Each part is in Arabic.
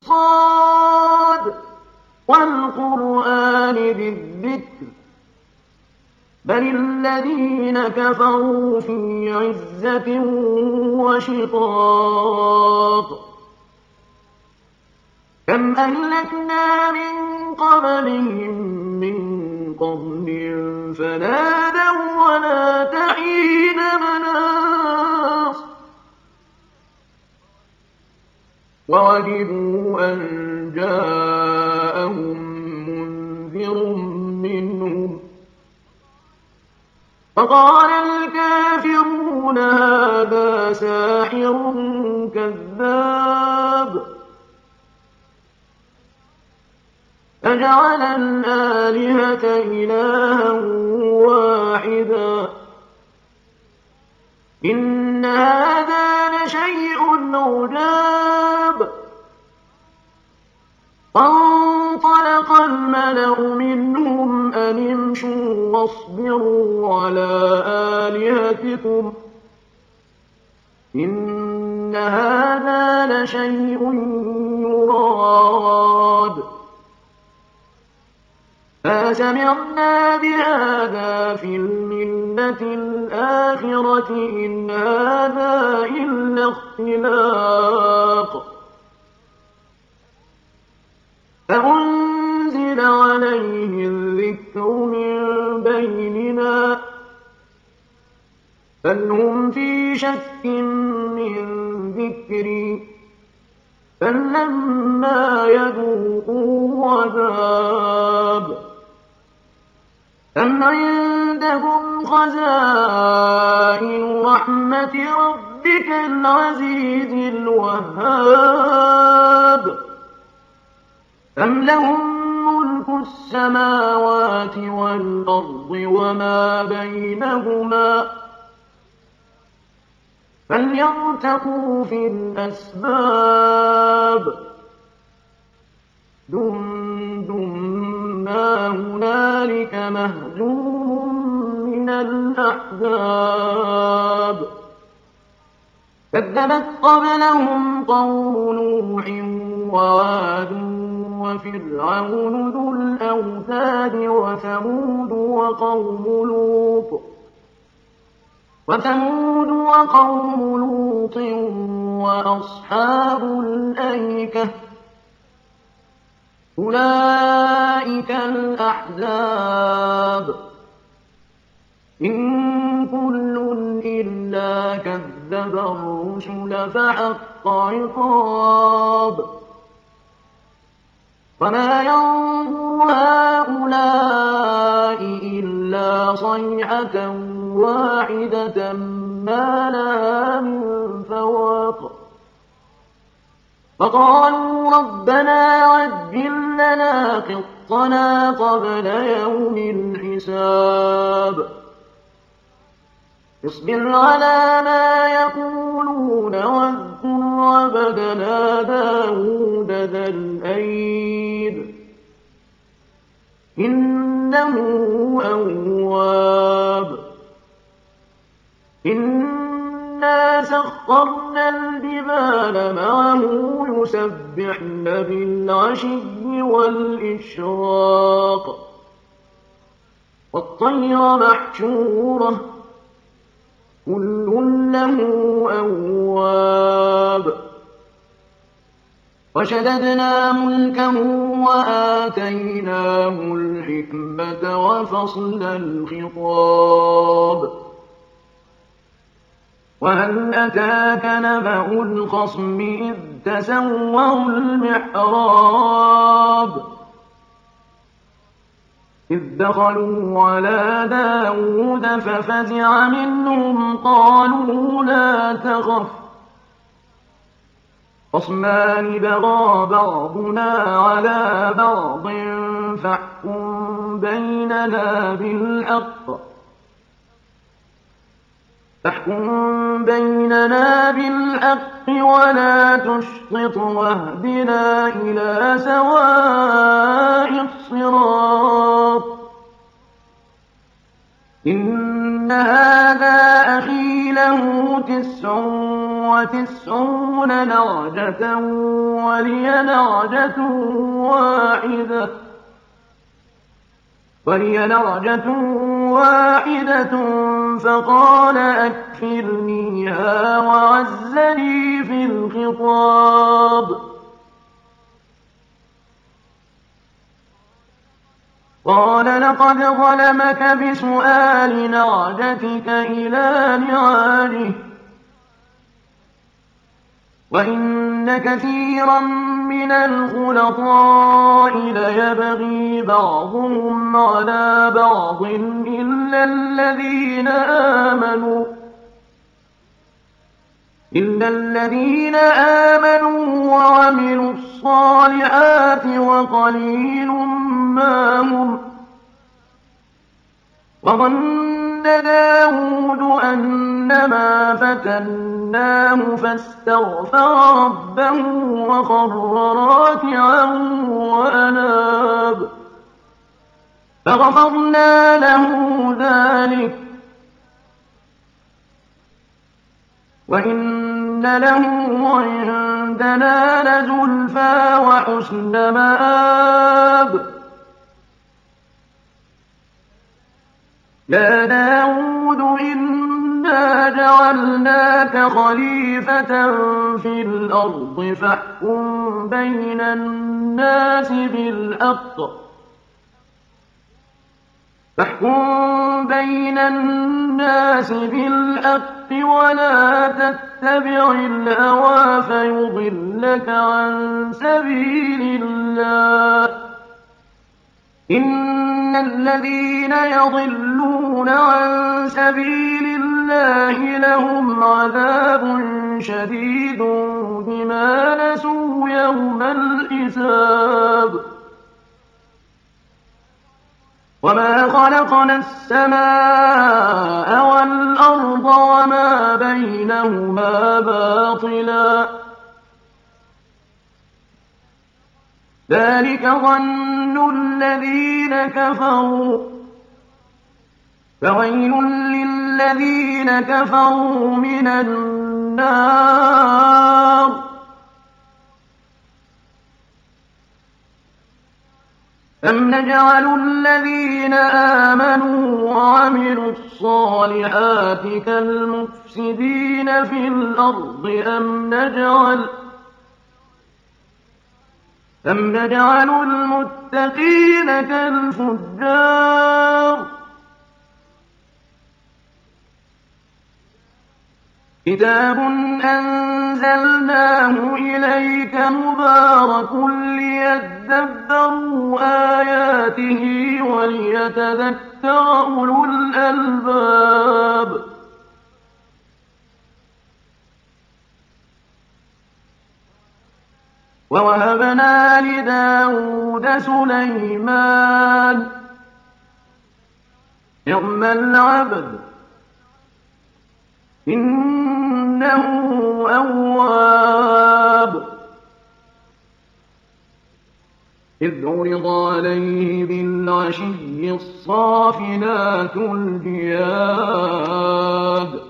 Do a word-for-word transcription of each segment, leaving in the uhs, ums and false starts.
صاد والقرآن ذي الذكر بل الذين كفروا في عزة وشقاق كم أهلكنا من قبلهم من قرن فنادوا ولا تحين مناص ووجدوا أن جاءهم منذر منهم فقال الكافرون هذا ساحر كذاب أجعل الآلهة إلها واحدا إن هذا لشيء عجاب فانطلق الملأ منهم أن امشوا واصبروا على آلهتكم إن هذا لشيء يراد ما سمعنا بهذا في الملة الآخرة إن هذا إلا اختلاق فأنزل عليه الذكر من بيننا بل هم في شك من ذكري فلما يذوقوا عذاب أم عندهم خزائن رحمة ربك العزيز الوهاب أم لهم ملك السماوات والأرض وما بينهما فليرتقوا في الأسباب جند ما هنالك مهزوم من الأحزاب كذبت قبلهم قوم نوح وعاد وفرعون ذو الأوتاد وثمود وقوم لوط وثمود وقوم لوط وأصحاب الأيكة أولئك الأحزاب إن كل إلا كذب الرسل فحق عقاب وما ينظر هؤلاء إلا صيحة واحدة ما لها من فواق فقالوا ربنا عجل لنا قطنا قبل يوم الحساب اصبر على ما يقولون واذكر عبدنا داود ذا الأيد إنه أواب إنا سخرنا الجبال معه يسبحن بالعشي والإشراق والطير محشورة كل له أواب وشددنا ملكه وآتيناه الحكمة وفصل الخطاب وهل أتاك نبأ الخصم إذ تسوروا المحراب إذ دخلوا على داود ففزع منهم قالوا لا تخف خصمان بغى بعضنا على بعض فاحكم بيننا بالحق فاحكم بيننا بالحق ولا تشطط واهدنا إلى سواء الصراط إن هذا أخي له تسع وتسعون نعجة ولي نعجة واحدة ولي نعجة واحدة فقال أكفلنيها وعزني في الخطاب. قال لقد ظلمك بسؤال نعجتك إلى نعاجه وإن كثيرا من الخلطاء ليبغي بعضهم على بعض إلا الذين آمنوا إلا الذين آمنوا وعملوا الصالحات وقليل ما هم. وظن داود أنما فتناه فاستغفر ربه وخر راكعا وأناب فغفرنا له ذلك وإن له عندنا لزلفى وحسن مآب. يا داود إنا جعلناك خليفة في الأرض فاحكم بين الناس بالحق فاحكم بين الناس بالحق ولا تتبع الهوى فيضلك عن سبيل الله. إن الذين يضلون عن سبيل الله لهم عذاب شديد بما نسوا يوم الحساب. وما خلقنا السماء والأرض وما بينهما باطلا ذلك ظن الذين كفروا فويل للذين كفروا من النار. أم نجعل الذين آمنوا وعملوا الصالحات كالمفسدين في الأرض أم نجعل أم نجعل المتقين كالفجار. كتاب أنزلناه إليك مبارك ليدبروا آياته وليتذكر أولو الألباب. ووهبنا لداود سليمان نعم العبد إنه أواب. إذ عرض عليه بالعشي الصافنات الجياد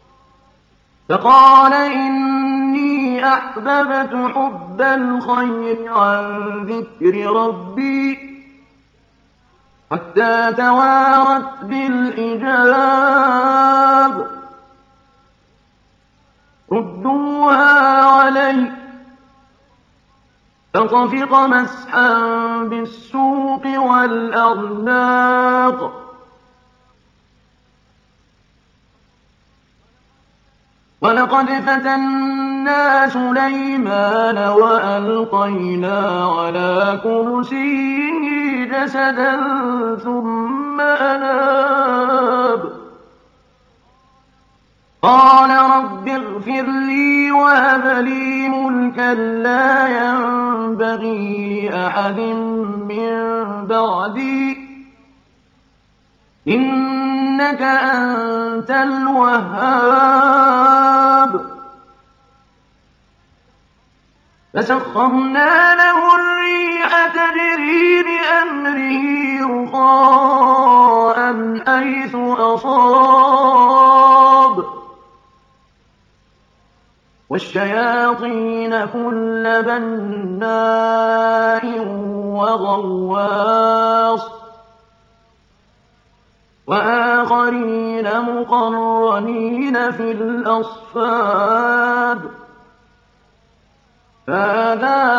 فقال إني أحببت حب الخير عن ذكر ربي حتى توارت بالحجاب ردوها علي فطفق مسحا بالسوق والأعناق ولقد فتنا سليمان وألقينا على كرسيه جسدا ثم أناب قال رب اغفر لي وهب لي ملكا لا ينبغي لأحد من بعدي إنك أنت الوهاب. فسخرنا له الريح تجري بأمره رخاء حيث أصاب والشياطين كل بناء وغواص وآخرين مقرنين في الأصفاد فهذا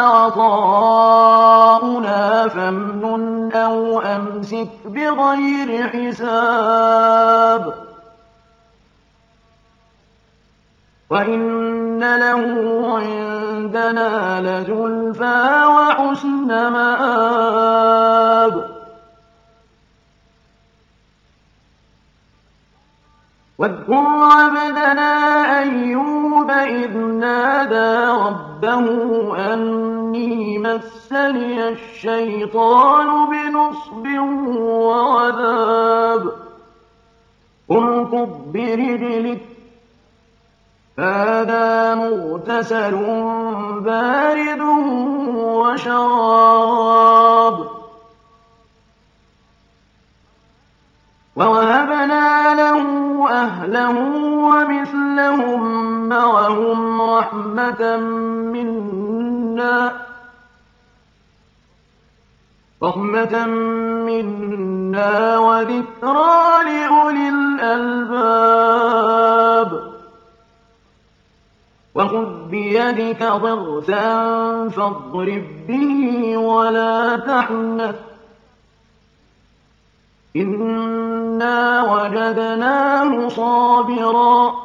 عطاؤنا فامنن أو أمسك بغير حساب وإن له عندنا لزلفى وحسن مآب واذكر عبدنا أيوب إذ نادى ربه أني مسني الشيطان بنصب وعذاب اركض برجلك هذا مغتسل بارد وشراب ووهبنا له أهله ومثلهم معهم رحمة منا رحمة منا وذكرى لأولي الألباب وخذ بيدك ضغثا فاضرب به ولا تحنث إنا وجدناه صابرا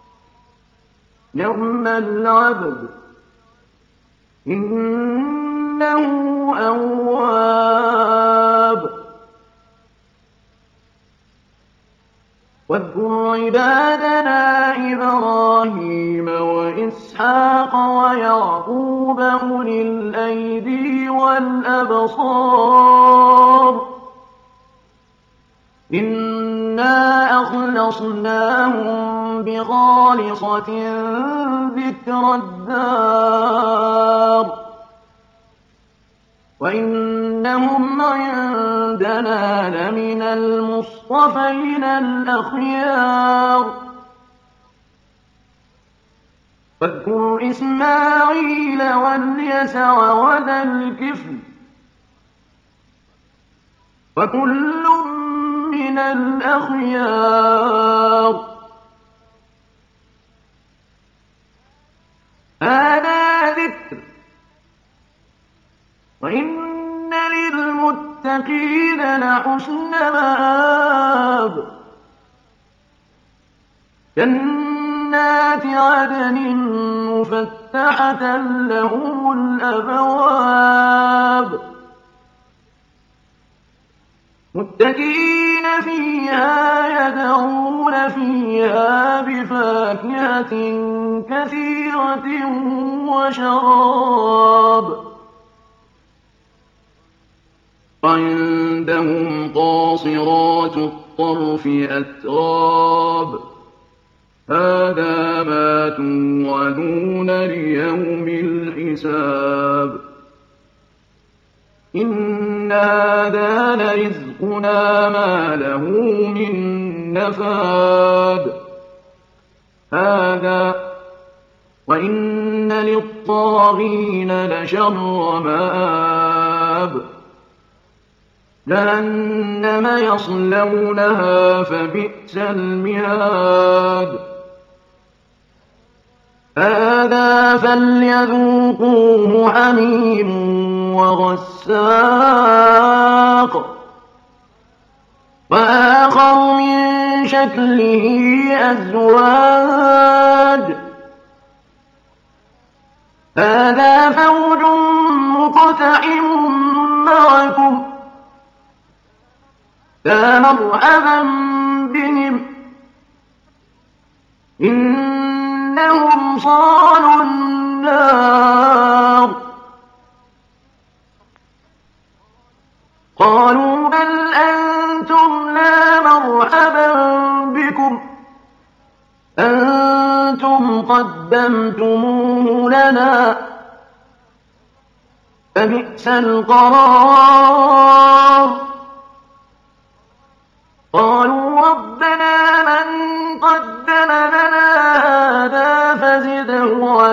نعم العبد إنه أواب واذكر عبادنا إبراهيم وإسحاق ويعقوب أولي الأيدي والأبصار إنا أخلصناهم بخالصة ذكر الدار وإنهم عندنا لمن المصطفين الأخيار واذكر إسماعيل واليسع وذا الكفل وكل من الأخيار هذا ذكر وإن للمتقين لحسن مآب جنات عدن مفتحة لهم الأبواب متكئين فيها يدعون فيها بفاكهة كثيرة وشراب عندهم قاصرات الطرف أتراب هذا ما توعدون ليوم الحساب إن هذا لرزقنا ما له من نفاد هذا وإن للطاغين لشر مآب جهنم يصلونها فبئس المهاد هذا فليذوقوه حميم وغساق وآخر من شكله أزواج هذا فوج مقتحم معكم فمرحبا بهم إنهم صالوا النار قالوا بل أنتم لا مرحبا بكم أنتم قدمتموه لنا فبئس القرار قالوا ربنا من قدم لنا هذا فزده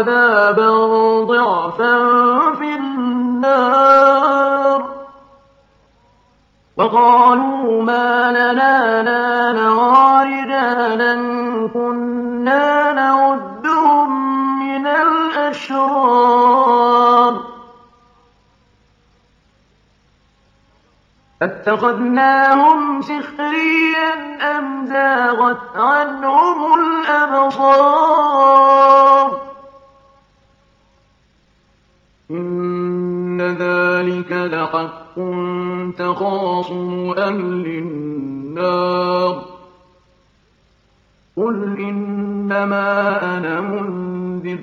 وقالوا ما لنا لا نرى رجالا كنا نعدهم من الأشرار اتخذناهم سخريا أم زاغت عنهم الأبصار إن ذلك لحق تخاصم أهل النار قل إنما أنا منذر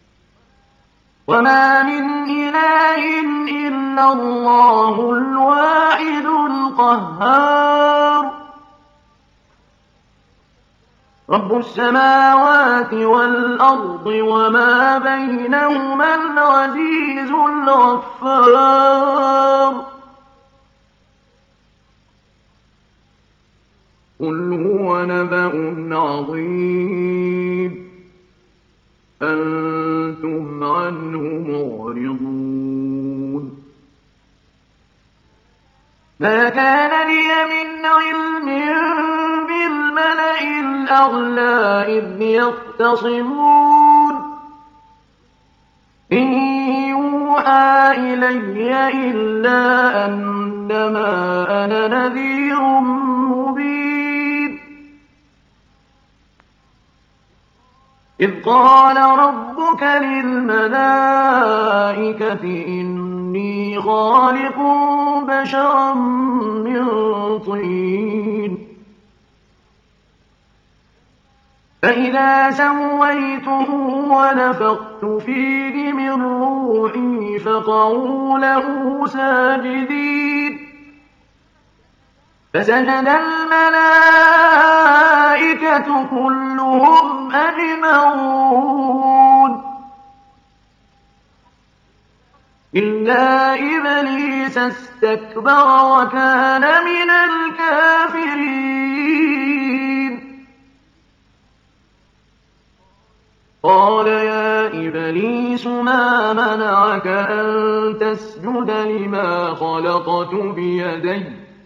وما من إله إلا الله الواحد القهار رب السماوات والأرض وما بينهما العزيز الغفار قل هو نبأ عظيم أنتم عنه معرضون ما كان لي من علم بالملأ الأعلى إذ يختصمون إن يوحى إلي إلا أنما أنا نذير مبين إذ قال ربك للملائكة إني خالق بشرا من طين فإذا سويته ونفخت فيه من روحي فقعوا له ساجدين فسجد الملائكة كلهم أجمعون إلا إبليس استكبر وكان من الكافرين قال يا إبليس ما منعك أن تسجد لما خلقت بيدي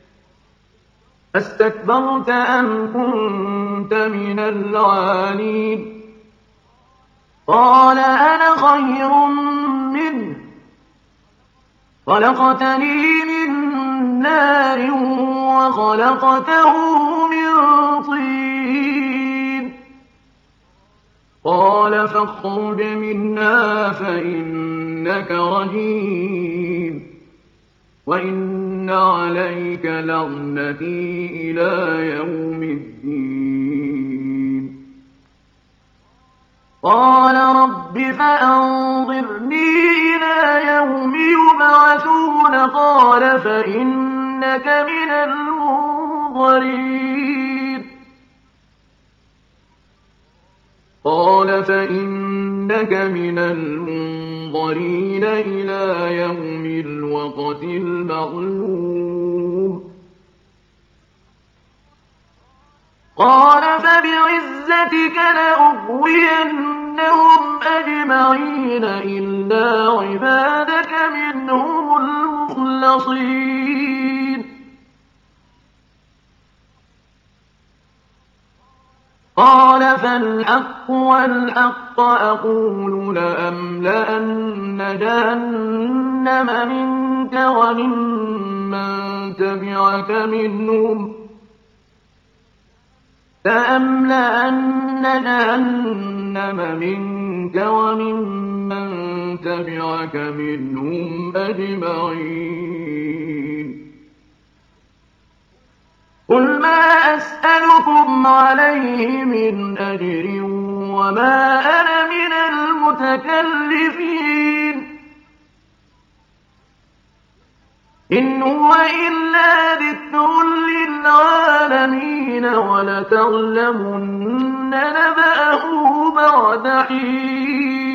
أستكبرت أم كنت من العالين قال أنا خير منه خلقتني من نار وخلقته من طين قال فاخرج منها فإنك رجيم وإن عليك لعنتي إلى يوم الدين قال رب فأنظرني إلى يوم يبعثون قال فإنك من المنظرين قال فإنك من المنظرين إلى يوم الوقت المعلوم قال فبعزتك لأغوينهم أجمعين إلا عبادك منهم المخلصين قال فالحق والحق أقول لأملأن جهنم منك وممن تبعك منهم لأملأن جهنم منك وممن تبعك منهم أجمعين قل ما أسألكم عليه من أجر وما أنا من المتكلفين إن هو إلا ذكر للعالمين ولتعلمن نبأه بعد حين